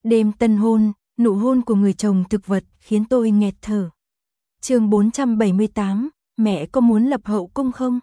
Đêm tân hôn, nụ hôn của người chồng thực vật khiến tôi nghẹt thở. Chương 478, mẹ có muốn lập hậu cung không?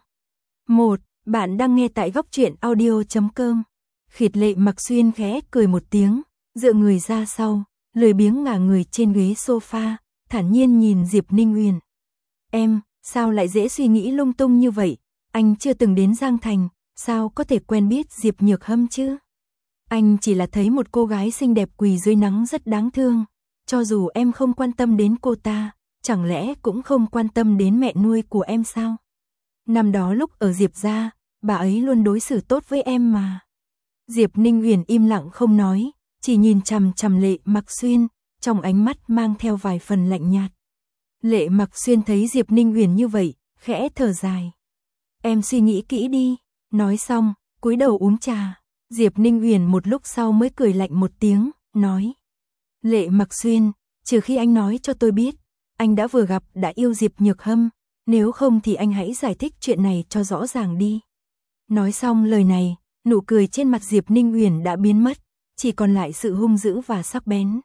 1. Bạn đang nghe tại góc truyện audio.com. Khịt Lệ Mặc Xuyên khẽ cười một tiếng, dựa người ra sau, lười biếng ngả người trên ghế sofa, thản nhiên nhìn Diệp Ninh Uyển. Em, sao lại dễ suy nghĩ lung tung như vậy? Anh chưa từng đến Giang Thành, sao có thể quen biết Diệp Nhược Hâm chứ? Anh chỉ là thấy một cô gái xinh đẹp quỳ dưới nắng rất đáng thương. Cho dù em không quan tâm đến cô ta, chẳng lẽ cũng không quan tâm đến mẹ nuôi của em sao? Năm đó lúc ở Diệp gia, bà ấy luôn đối xử tốt với em mà. Diệp Ninh Uyển im lặng không nói, chỉ nhìn chằm chằm Lệ Mặc Xuyên, trong ánh mắt mang theo vài phần lạnh nhạt. Lệ Mặc Xuyên thấy Diệp Ninh Uyển như vậy, khẽ thở dài. Em suy nghĩ kỹ đi, nói xong, cúi đầu uống trà. Diệp Ninh Uyển một lúc sau mới cười lạnh một tiếng, nói. Lệ Mặc Xuyên, trừ khi anh nói cho tôi biết, anh đã vừa gặp đã yêu Diệp Nhược Hâm, nếu không thì anh hãy giải thích chuyện này cho rõ ràng đi. Nói xong lời này, nụ cười trên mặt Diệp Ninh Uyển đã biến mất, chỉ còn lại sự hung dữ và sắc bén.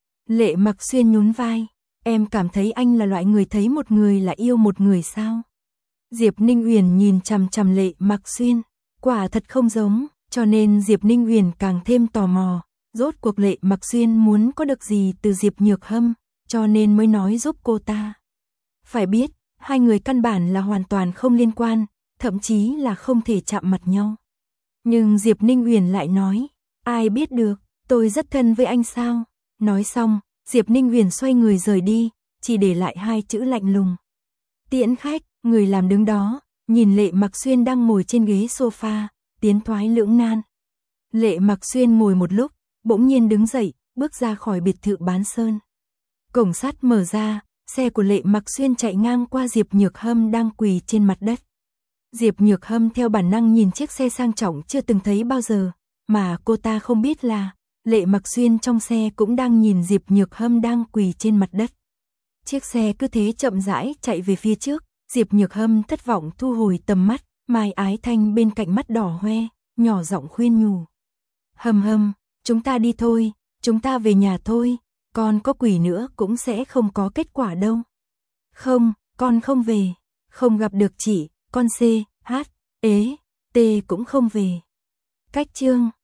Lệ Mặc Xuyên nhún vai, em cảm thấy anh là loại người thấy một người là yêu một người sao? Diệp Ninh Uyển nhìn chằm chằm Lệ Mặc Xuyên, quả thật không giống, cho nên Diệp Ninh Uyển càng thêm tò mò, rốt cuộc Lệ Mặc Xuyên muốn có được gì từ Diệp Nhược Hâm, cho nên mới nói giúp cô ta. Phải biết, hai người căn bản là hoàn toàn không liên quan, thậm chí là không thể chạm mặt nhau. Nhưng Diệp Ninh Uyển lại nói, ai biết được, tôi rất thân với anh sao? Nói xong, Diệp Ninh Uyển xoay người rời đi, chỉ để lại hai chữ lạnh lùng. Tiễn khách, người làm đứng đó, nhìn Lệ Mặc Xuyên đang ngồi trên ghế sofa, tiến thoái lưỡng nan. Lệ Mặc Xuyên ngồi một lúc, bỗng nhiên đứng dậy, bước ra khỏi biệt thự Bán Sơn. Cổng sắt mở ra, xe của Lệ Mặc Xuyên chạy ngang qua Diệp Nhược Hâm đang quỳ trên mặt đất. Diệp Nhược Hâm theo bản năng nhìn chiếc xe sang trọng chưa từng thấy bao giờ, mà cô ta không biết là Lệ Mặc Xuyên trong xe cũng đang nhìn Diệp Nhược Hâm đang quỳ trên mặt đất. Chiếc xe cứ thế chậm rãi chạy về phía trước, Diệp Nhược Hâm thất vọng thu hồi tầm mắt, Mai Ái Thanh bên cạnh mắt đỏ hoe, nhỏ giọng khuyên nhủ. Hâm Hâm, chúng ta đi thôi, chúng ta về nhà thôi, con có quỳ nữa cũng sẽ không có kết quả đâu. Không, con không về, không gặp được chị, con C, H, ế, T cũng không về. Cách chương